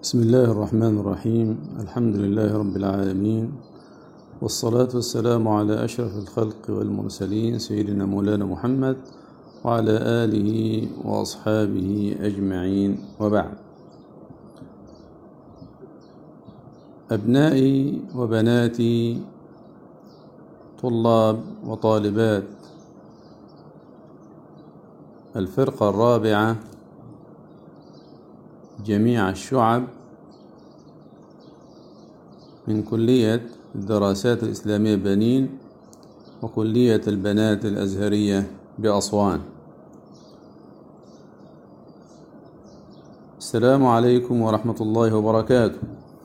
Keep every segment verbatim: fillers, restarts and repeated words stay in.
بسم الله الرحمن الرحيم. الحمد لله رب العالمين، والصلاة والسلام على أشرف الخلق والمرسلين سيدنا مولانا محمد وعلى آله وأصحابه أجمعين، وبعد. أبنائي وبناتي طلاب وطالبات الفرقة الرابعة جميع الشعب من كلية الدراسات الإسلامية بنين وكلية البنات الأزهرية بأسوان، السلام عليكم ورحمة الله وبركاته.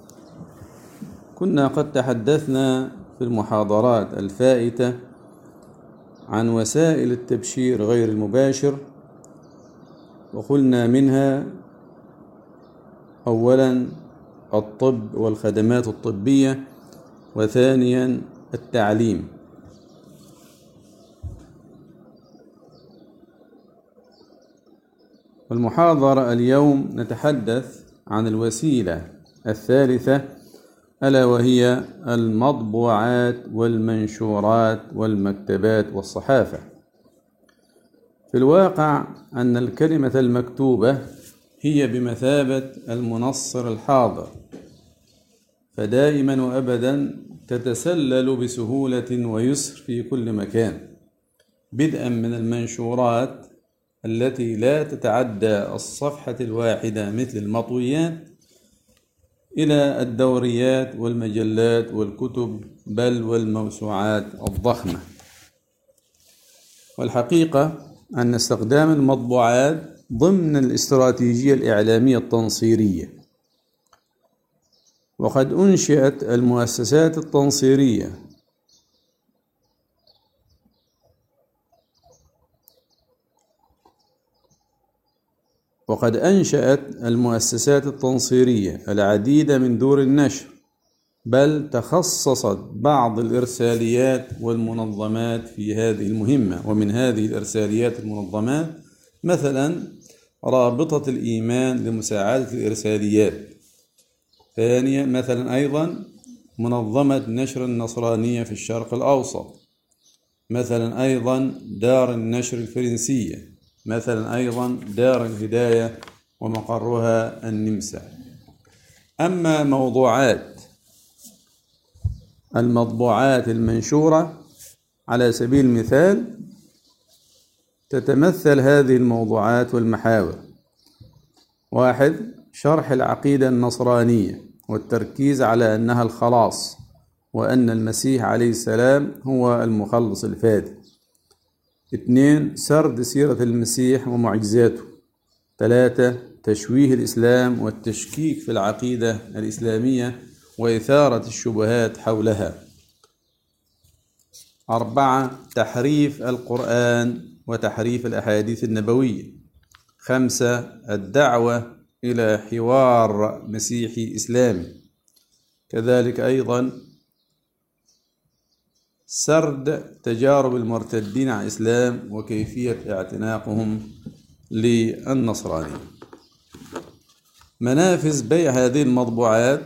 كنا قد تحدثنا في المحاضرات الفائتة عن وسائل التبشير غير المباشر، وقلنا منها أولا الطب والخدمات الطبية، وثانيا التعليم. والمحاضرة اليوم نتحدث عن الوسيلة الثالثة، ألا وهي المطبوعات والمنشورات والمكتبات والصحافة. في الواقع أن الكلمة المكتوبة هي بمثابة المنصر الحاضر، فدائما وأبدا تتسلل بسهولة ويسر في كل مكان، بدءا من المنشورات التي لا تتعدى الصفحة الواحدة مثل المطويات، إلى الدوريات والمجلات والكتب، بل والموسوعات الضخمة. والحقيقة أن استخدام المطبوعات ضمن الاستراتيجية الإعلامية التنصيرية، وقد أنشئت المؤسسات التنصيرية وقد أنشأت المؤسسات التنصيرية العديد من دور النشر، بل تخصصت بعض الإرساليات والمنظمات في هذه المهمة. ومن هذه الإرساليات المنظمات مثلا رابطة الإيمان لمساعدة الإرساليات، ثانيا مثلا أيضا منظمة نشر النصرانية في الشرق الأوسط، مثلا أيضا دار النشر الفرنسية، مثلا أيضا دار الهداية ومقرها النمسا. أما موضوعات المطبوعات المنشورة على سبيل المثال، تتمثل هذه الموضوعات والمحاور: واحد، شرح العقيدة النصرانية والتركيز على أنها الخلاص، وأن المسيح عليه السلام هو المخلص الفادي. اثنين، سرد سيرة المسيح ومعجزاته. ثلاثة، تشويه الإسلام والتشكيك في العقيدة الإسلامية وإثارة الشبهات حولها. أربعة، تحريف القرآن وتحريف الأحاديث النبوية. خمسة، الدعوة إلى حوار مسيحي إسلامي. كذلك أيضا سرد تجارب المرتدين عن الإسلام وكيفية اعتناقهم للنصرانية. منافذ بيع هذه المطبوعات: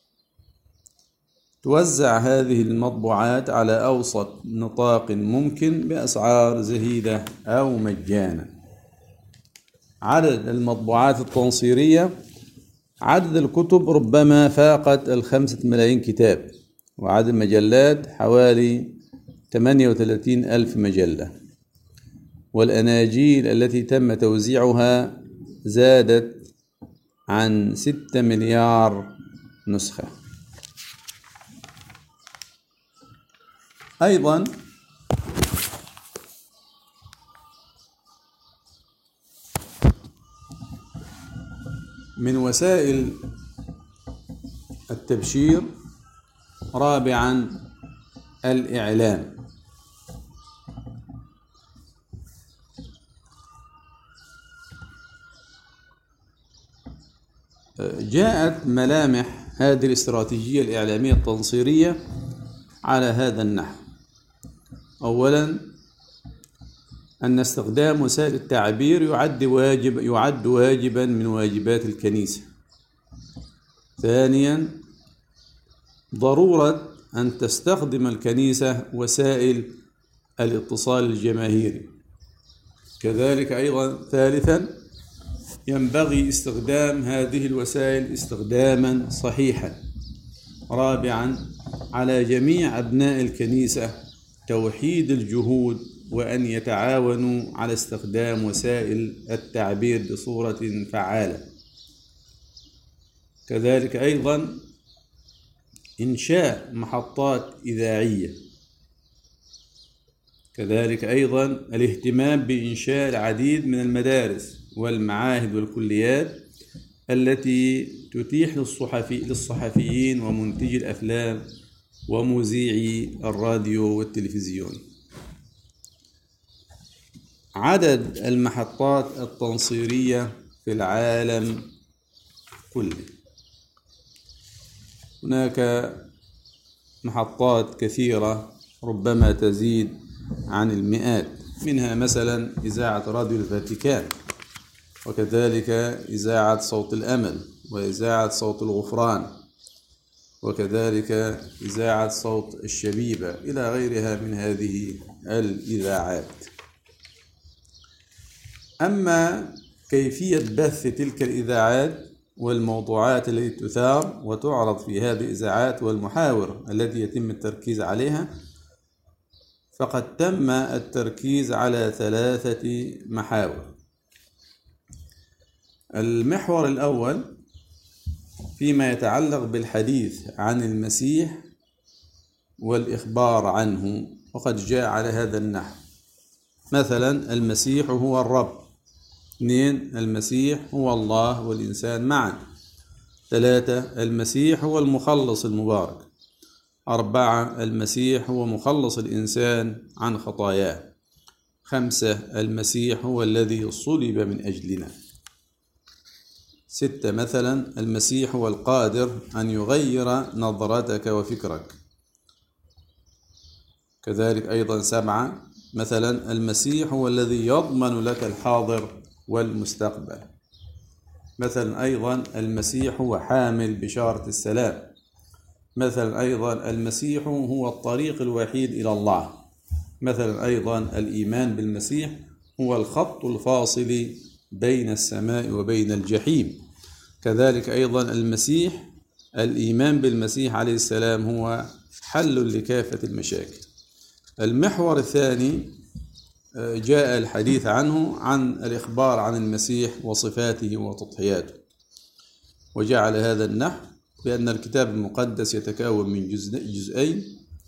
توزع هذه المطبوعات على أوسط نطاق ممكن بأسعار زهيدة أو مجانا. عدد المطبوعات التنصيرية: عدد الكتب ربما فاقت الخمسة ملايين كتاب، وعدد المجلات حوالي ثمانية وثلاثين ألف مجلة، والأناجيل التي تم توزيعها زادت عن ستة مليار نسخة. أيضا من وسائل التبشير، رابعا الإعلام. جاءت ملامح هذه الاستراتيجية الإعلامية التنصيرية على هذا النحو: أولا، أن استخدام وسائل التعبير يعد واجب يعد واجبا من واجبات الكنيسة. ثانيا، ضرورة أن تستخدم الكنيسة وسائل الاتصال الجماهيري. كذلك أيضا ثالثا، ينبغي استخدام هذه الوسائل استخداما صحيحا. رابعا، على جميع أبناء الكنيسة توحيد الجهود وأن يتعاونوا على استخدام وسائل التعبير بصورة فعالة. كذلك أيضا إنشاء محطات إذاعية. كذلك أيضا الاهتمام بإنشاء العديد من المدارس والمعاهد والكليات التي تتيح للصحفي للصحفيين ومنتجي الأفلام ومذيعي الراديو والتلفزيون. عدد المحطات التنصيرية في العالم كله، هناك محطات كثيرة ربما تزيد عن المئات، منها مثلا إذاعة راديو الفاتيكان، وكذلك إذاعة صوت الأمل، وإذاعة صوت الغفران، وكذلك إذاعة صوت الشبيبة، إلى غيرها من هذه الإذاعات. أما كيفية بث تلك الإذاعات والموضوعات التي تثار وتعرض في هذه الإذاعات والمحاور التي يتم التركيز عليها، فقد تم التركيز على ثلاثة محاور. المحور الأول فيما يتعلق بالحديث عن المسيح والإخبار عنه، وقد جاء على هذا النحو. مثلا المسيح هو الرب. اثنين، المسيح هو الله والإنسان معا. ثلاثة، المسيح هو المخلص المبارك. أربعة، المسيح هو مخلص الإنسان عن خطاياه. خمسة، المسيح هو الذي صلب من أجلنا. ستة، مثلا المسيح هو القادر أن يغير نظرتك وفكرك. كذلك أيضا سبعة، مثلا المسيح هو الذي يضمن لك الحاضر والمستقبل. مثلا أيضا المسيح هو حامل بشارة السلام. مثلا أيضا المسيح هو الطريق الوحيد إلى الله. مثلا أيضا الإيمان بالمسيح هو الخط الفاصل بين السماء وبين الجحيم. كذلك أيضا المسيح الإيمان بالمسيح عليه السلام هو حل لكافة المشاكل. المحور الثاني جاء الحديث عنه عن الإخبار عن المسيح وصفاته وتضحياته، وجعل هذا النحو بأن الكتاب المقدس يتكون من جزئين.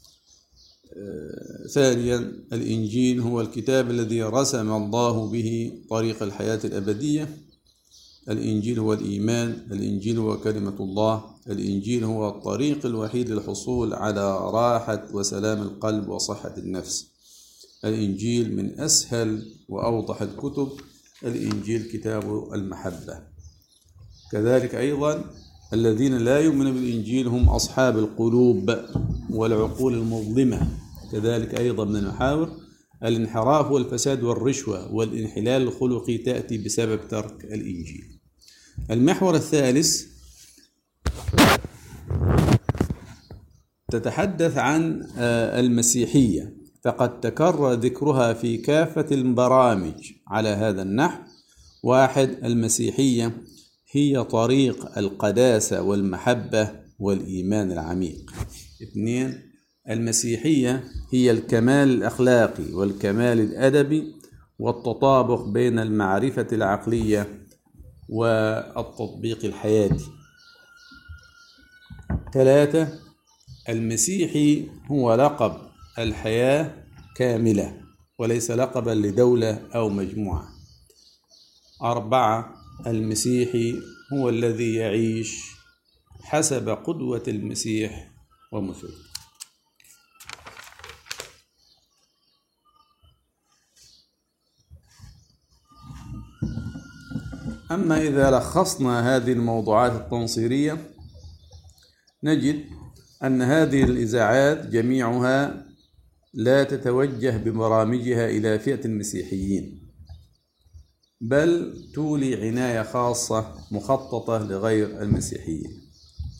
ثانيا، الإنجيل هو الكتاب الذي رسم الله به طريق الحياة الأبدية. الإنجيل هو الإيمان، الإنجيل هو كلمة الله، الإنجيل هو الطريق الوحيد للحصول على راحة وسلام القلب وصحة النفس. الإنجيل من أسهل وأوضح الكتب. الإنجيل كتاب المحبة. كذلك أيضا الذين لا يؤمنون بالإنجيل هم أصحاب القلوب والعقول المظلمة. كذلك أيضا من المحاور الانحراف والفساد والرشوة والانحلال الخلقي تأتي بسبب ترك الإنجيل. المحور الثالث تتحدث عن المسيحية، فقد تكرر ذكرها في كافة البرامج على هذا النحو. واحد، المسيحية هي طريق القداسة والمحبة والإيمان العميق. اثنين، المسيحية هي الكمال الأخلاقي والكمال الأدبي والتطابق بين المعرفة العقلية والتطبيق الحياتي. ثلاثة، المسيحي هو لقب الحياة كاملة وليس لقبا لدولة أو مجموعة. أربعة، المسيحي هو الذي يعيش حسب قدوة المسيح ومثله. أما إذا لخصنا هذه الموضوعات التنصيرية نجد أن هذه الإذاعات جميعها لا تتوجه ببرامجها إلى فئة المسيحيين، بل تولي عناية خاصة مخططة لغير المسيحيين.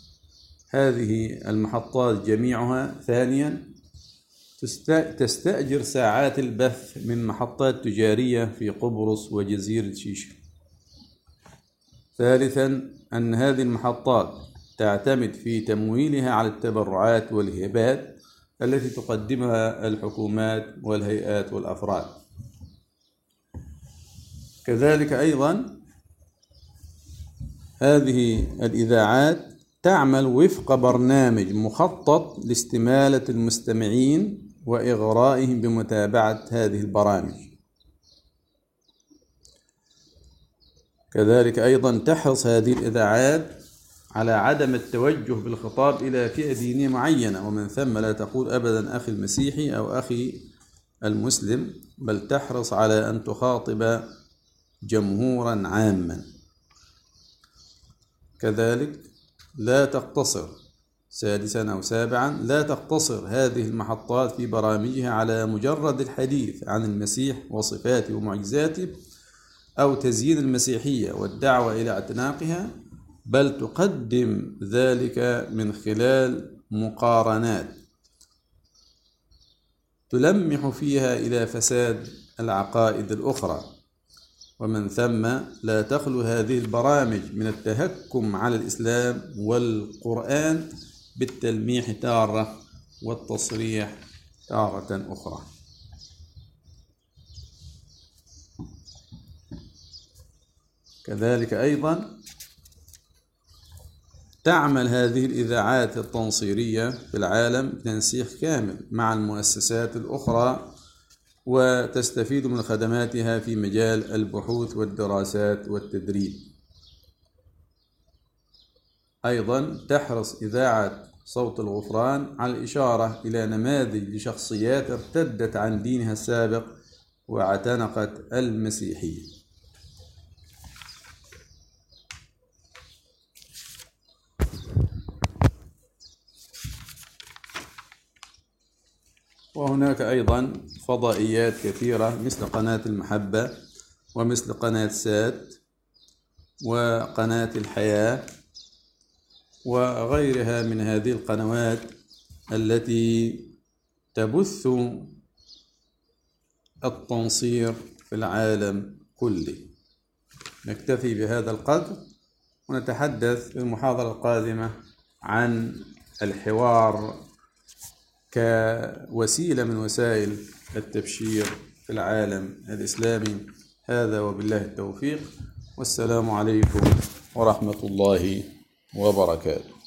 هذه المحطات جميعها. ثانيا، تستأجر ساعات البث من محطات تجارية في قبرص وجزيرة شيشة. ثالثا، أن هذه المحطات تعتمد في تمويلها على التبرعات والهبات التي تقدمها الحكومات والهيئات والأفراد. كذلك أيضا هذه الإذاعات تعمل وفق برنامج مخطط لاستمالة المستمعين وإغرائهم بمتابعة هذه البرامج. كذلك أيضا تحرص هذه الإذاعات على عدم التوجه بالخطاب إلى فئة دينية معينة، ومن ثم لا تقول أبدا أخي المسيحي أو أخي المسلم، بل تحرص على أن تخاطب جمهورا عاما. كذلك لا تقتصر سادسا أو سابعا لا تقتصر هذه المحطات في برامجها على مجرد الحديث عن المسيح وصفاته ومعجزاته أو تزيين المسيحية والدعوة إلى اعتناقها، بل تقدم ذلك من خلال مقارنات تلمح فيها إلى فساد العقائد الأخرى، ومن ثم لا تخلو هذه البرامج من التهكم على الإسلام والقرآن بالتلميح تارة والتصريح تارة أخرى. كذلك أيضا تعمل هذه الإذاعات التنصيرية في العالم بتنسيق كامل مع المؤسسات الأخرى، وتستفيد من خدماتها في مجال البحوث والدراسات والتدريب. أيضا تحرص إذاعة صوت الغفران على الإشارة إلى نماذج لشخصيات ارتدت عن دينها السابق واعتنقت المسيحية. وهناك أيضا فضائيات كثيرة مثل قناة المحبة ومثل قناة سات وقناة الحياة وغيرها من هذه القنوات التي تبث التنصير في العالم كله. نكتفي بهذا القدر، ونتحدث في المحاضرة القادمة عن الحوار كوسيلة من وسائل التبشير في العالم الإسلامي. هذا وبالله التوفيق، والسلام عليكم ورحمة الله وبركاته.